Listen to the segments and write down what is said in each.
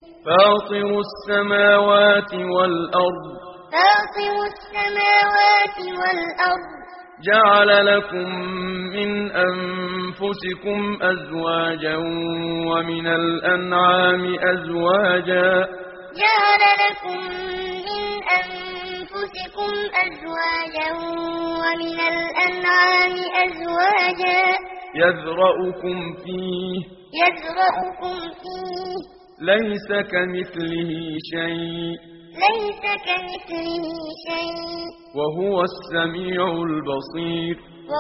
فاطر السماوات والأرض جعل لكم من أنفسكم أزواجا ومن الأنعام أزواجا يذرأكم فيه ليس كمثله شيء وهو السميع البصير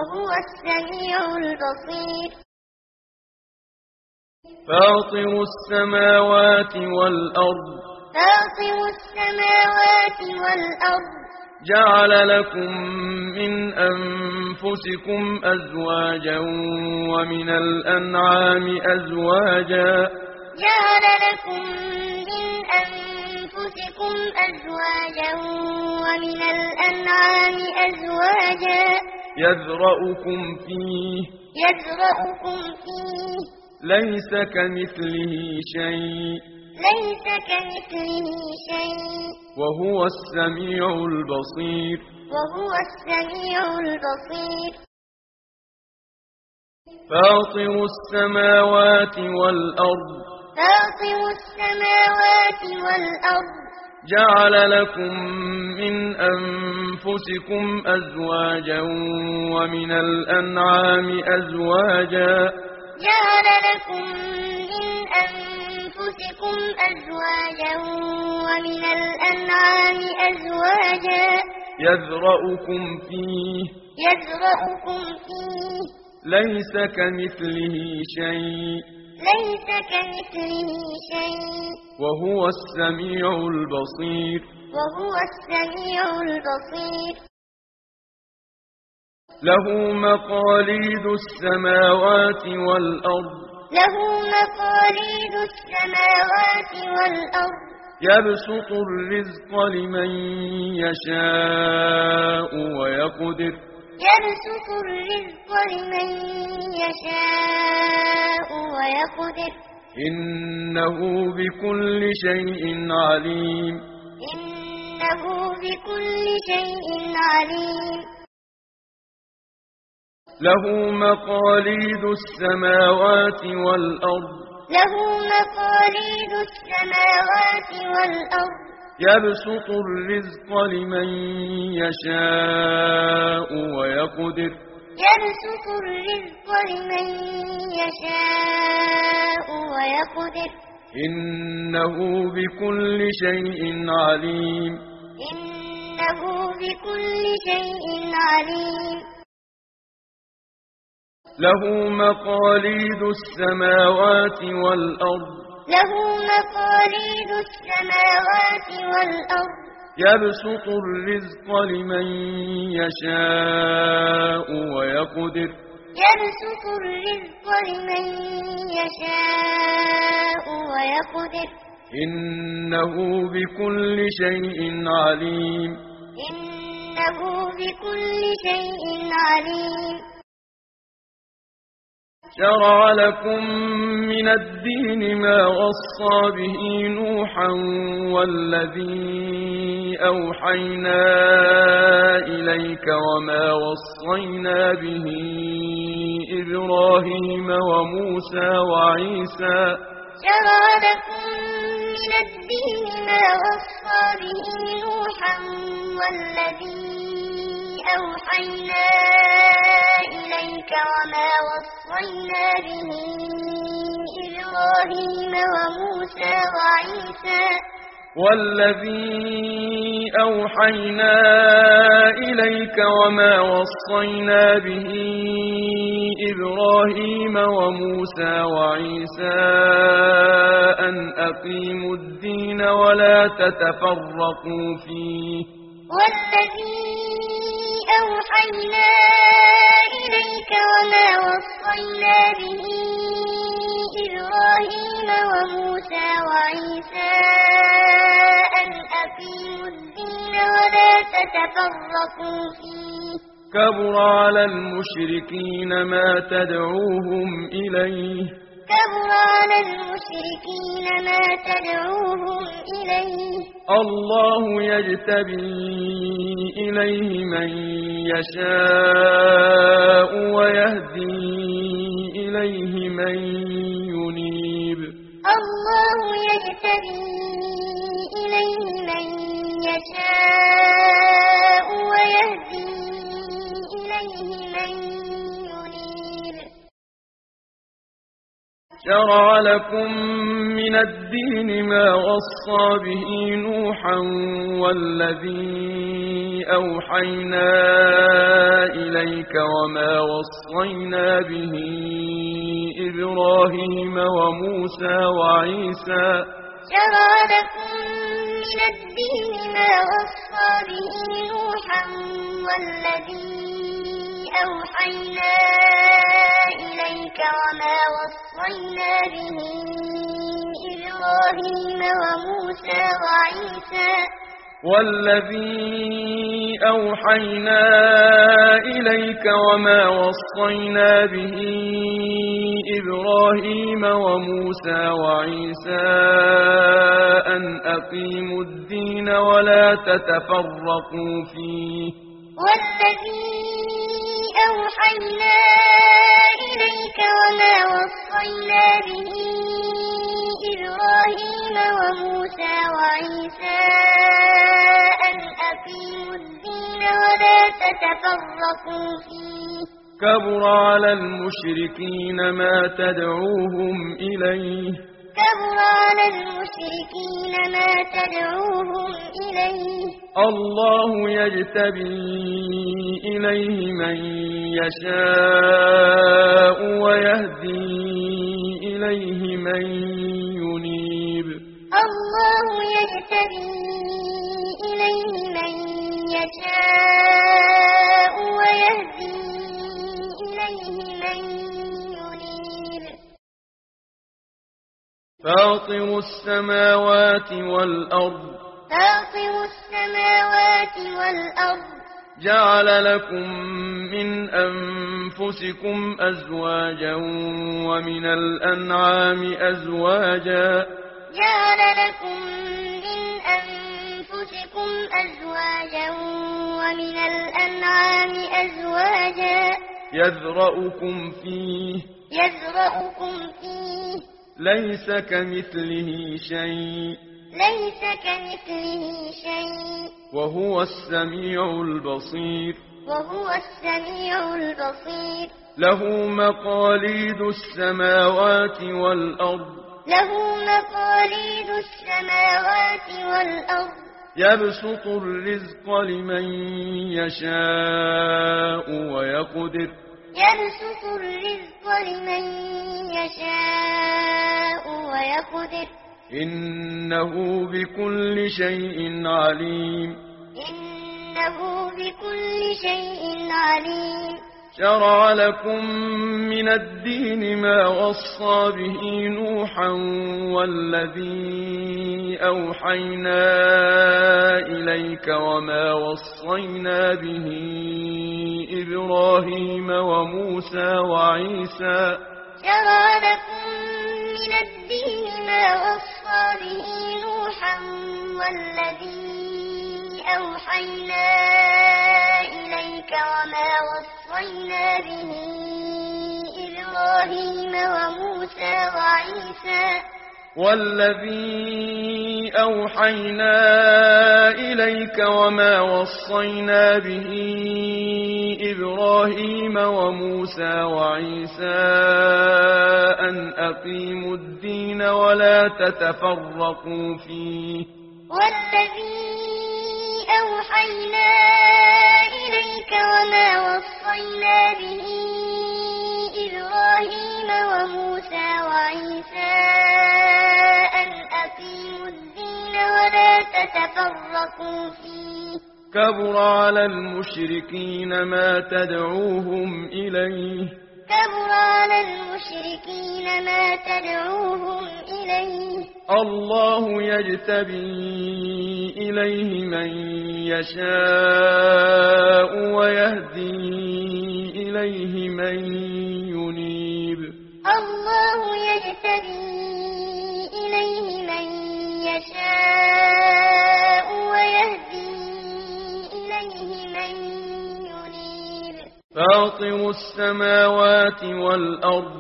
فاطر السماوات والأرض جعل لكم من أنفسكم أزواجا ومن الأنعام أزواجا يذرأكم فيه ليس كمثله شيء وهو السميع البصير فاطر السماوات والأرض جعل لكم من أنفسكم أزواجا ومن الأنعام أزواجا يذرأكم فيه ليس كمثله شيء وهو السميع البصير له مقاليد السماوات والأرض يبسط الرزق لمن يشاء ويقدر إنه بكل شيء عليم له مقاليد السماوات والأرض يبسط الرزق لمن يشاء ويقدر إنه بكل شيء عليم له مقاليد السماوات والأرض يبسط الرزق لمن يشاء ويقدر إنه بكل شيء عليم شرع لكم من الدين ما وصى به نوحا والذي أوحينا إليك وما وصينا به إبراهيم وموسى وعيسى شرع لكم من الدين ما وصى به نوحا والذي أوحينا إليك وما وصينا به إبراهيم وموسى وعيسى أن أقيموا الدين ولا تتفرقوا فيه والذي أوحينا إليك وما وصينا به إبراهيم وموسى وعيسى أن أقيموا الدين ولا تتفرقوا فيه كبر على المشركين ما تدعوهم إليه كبر على المشركين ما تدعوهم إليه الله يجتبي إليه من يشاء ويهدي إليه من ينيب الله يجتبي إليه من يشاء ويهدي إليه من ينيب شرع لكم من الدين ما وصى به نوحا والذي أوحينا إليك وما وصينا به إبراهيم وموسى وعيسى شرع لكم من الدين ما وصى به نوحا والذي أوحينا إليك وما وصينا به إبراهيم وموسى وعيسى والذي أوحينا إليك وما وصينا به إبراهيم وموسى وعيسى أن أقيموا الدين ولا تتفرقوا فيه والذي أوحينا إليك وما وصينا به إبراهيم وموسى وعيسى أن أقيموا الدين ولا تتفرقوا فيه كبر على المشركين ما تدعوهم إليه كبر على المشركين ما تدعوهم إليه الله يجتبي إليه من يشاء ويهدي إليه من ينيب الله يجتبي إليه من يشاء ويهدي إليه من ينيب فاطر السماوات والأرض فاطر السماوات والأرض جعل لكم من أنفسكم أزواجا ومن الأنعام أزواجا جعل لكم من أنفسكم أزواجا ومن الأنعام أزواجا يذرأكم فيه ليس كمثله شيء وهو السميع البصير له مقاليد السماوات والأرض يبسط الرزق لمن يشاء ويقدر إنه بكل شيء عليم شرع لكم من الدين ما وصى به نوحا والذي أوحينا إليك وما وصينا به إبراهيم وموسى وعيسى شرع لكم من الدين ما وصى به نوحا والذي أوحينا إليك وما وصينا به إبراهيم وموسى وعيسى والذي أوحينا إليك وما وصينا به إبراهيم وموسى وعيسى أن أقيموا الدين ولا تتفرقوا فيه والذي أوحينا إليك وما وصينا به إبراهيم وموسى وعيسى أن أقيموا الدين ولا تتفرقوا فيه كبر على المشركين ما تدعوهم إليه الله يجتبي إليه من يشاء ويهدي إليه من ينيب الله يجتبي إليه من يشاء ويهدي إليه من ينيب فاطر السماوات والأرض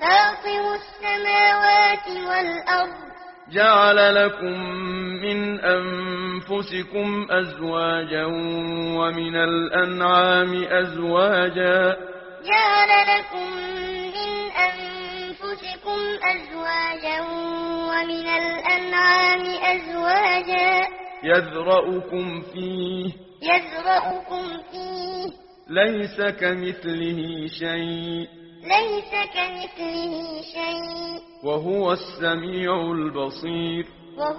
جعل لكم من أنفسكم أزواجا ومن الأنعام أزواجا يذرأكم فيه ليس كمثله شيء وهو السميع البصير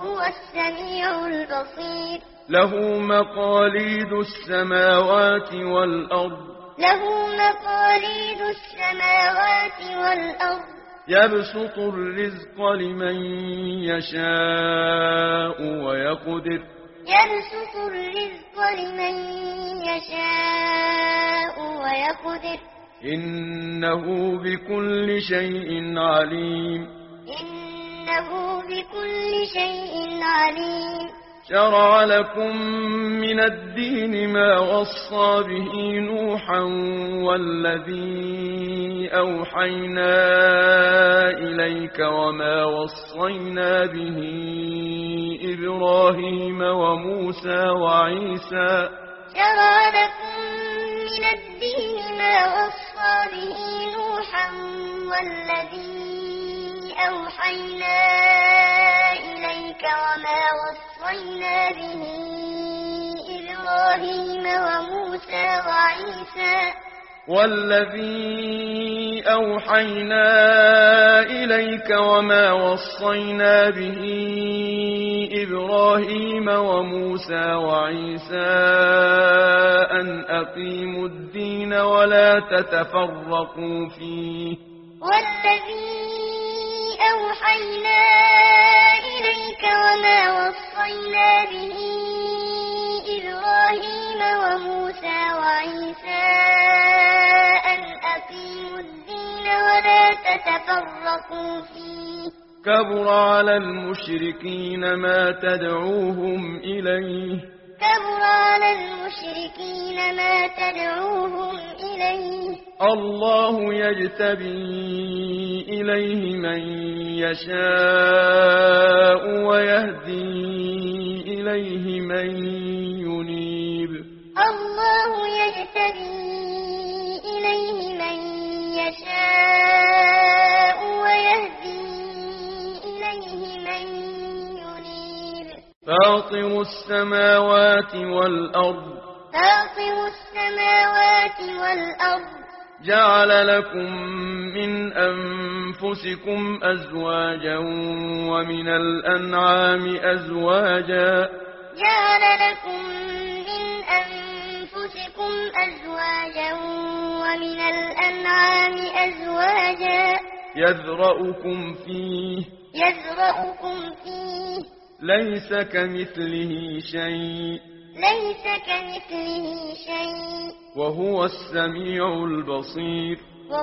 له مقاليد السماوات والأرض يبسط الرزق لمن يشاء ويقدر إنه بكل شيء عليم شرع لكم من الدين ما وصى به نوحا والذي أوحينا إليك وما وصينا به إبراهيم وموسى وعيسى أوحينا إليك وما وصينا به إبراهيم وموسى وعيسى والذي أوحينا إليك وما وصينا به إبراهيم وموسى وعيسى أن أقيموا الدين ولا تتفرقوا فيه أوحينا إليك وما وصينا به إبراهيم وموسى وعيسى أن أقيموا الدين ولا تتفرقوا فيه كبر على المشركين ما تدعوهم إليه الله يجتبي إليه من يشاء ويهدي إليه من ينيب فاطر السماوات والأرض جعل لكم من أنفسكم أزواجا ومن الأنعام أزواجا يذرأكم فيه ليس كمثله شيء وهو السميع البصير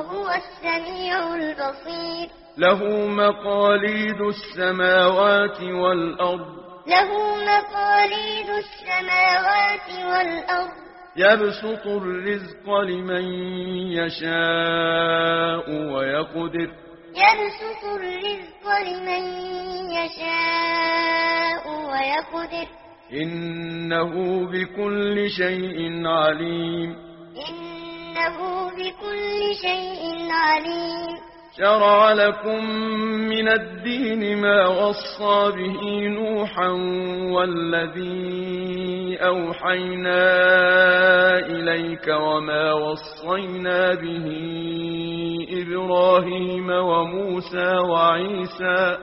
له مقاليد السماوات والأرض يبسط الرزق لمن يشاء ويقدر إنه بكل شيء عليم شرع لكم من الدين ما وصى به نوحا والذي أوحينا إليك وما وصينا به إبراهيم وموسى وعيسى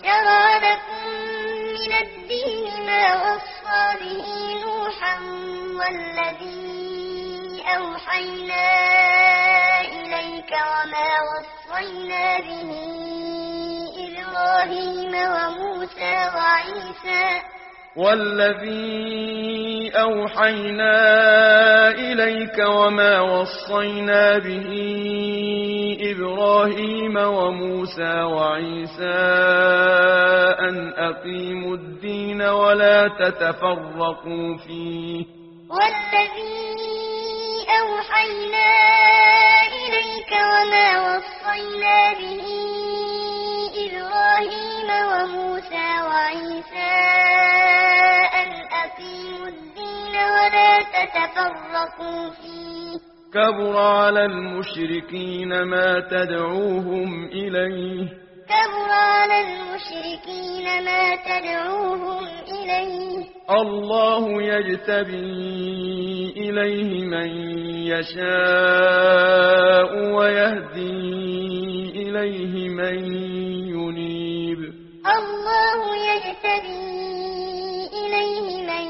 أوحينا إليك وما وصينا به إبراهيم وموسى وعيسى والذي أوحينا إليك وما وصينا به إبراهيم وموسى وعيسى أن أقيموا الدين ولا تتفرقوا فيه والذي أوحينا إليك وما وصينا به إبراهيم وموسى وعيسى أن أقيموا الدين ولا تتفرقوا فيه كبر على المشركين ما تدعوهم إليه كبر على المشركين ما تدعوهم إليه الله يجتبي إليه من يشاء ويهدي إليه من ينيب الله يجتبي إليه من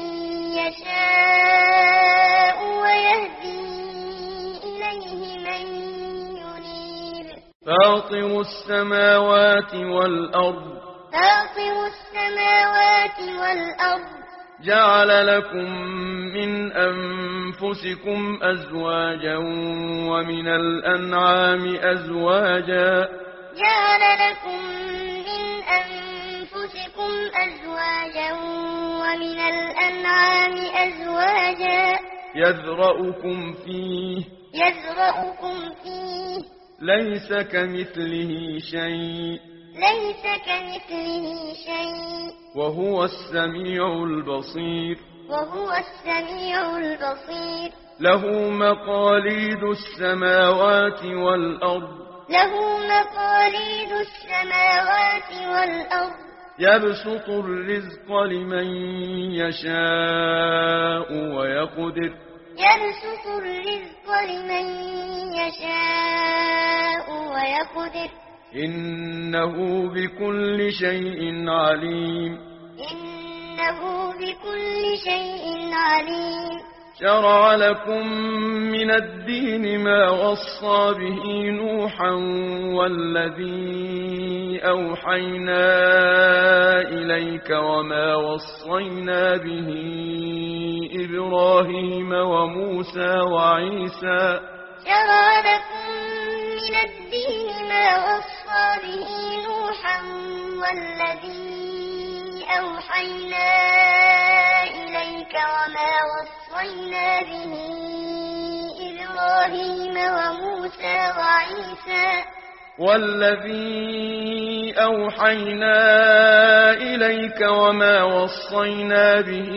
يشاء ويهدي إليه من ينيب فاطر السماوات والأرض فاطر السماوات والأرض جعل لكم من أنفسكم أزواجا ومن الأنعام أزواجا جعل لكم من أنفسكم أزواجا ومن الأنعام أزواجا يذرأكم فيه ليس كمثله شيء ليس كمثله شيء وهو السميع البصير له مقاليد السماوات والأرض يبسط الرزق لمن يشاء ويقدر إنه بكل شيء عليم شرع لكم من الدين ما وصى به نوحا والذي أوحينا إليك وما وصينا به إبراهيم وموسى وعيسى شرع لكم من الدين ما وصى به نوحا والذي أوحينا إليك وما وصينا به إبراهيم وموسى وعيسى والذي أوحينا إليك وما وصينا به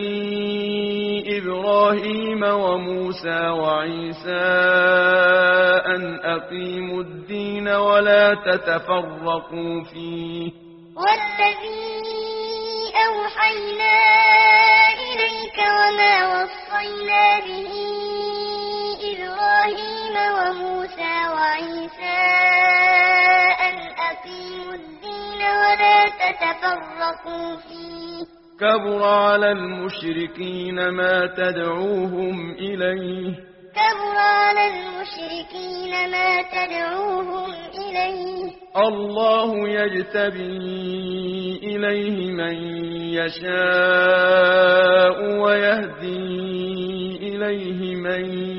إبراهيم وموسى وعيسى أن أقيموا الدين ولا تتفرقوا فيه والذي أوحينا إليك وما وصينا به إبراهيم وموسى وعيسى أن أقيموا الدين ولا تتفرقوا فيه كبر على المشركين ما تدعوهم إليه الله يجتبي إليه من يشاء ويهدي إليه من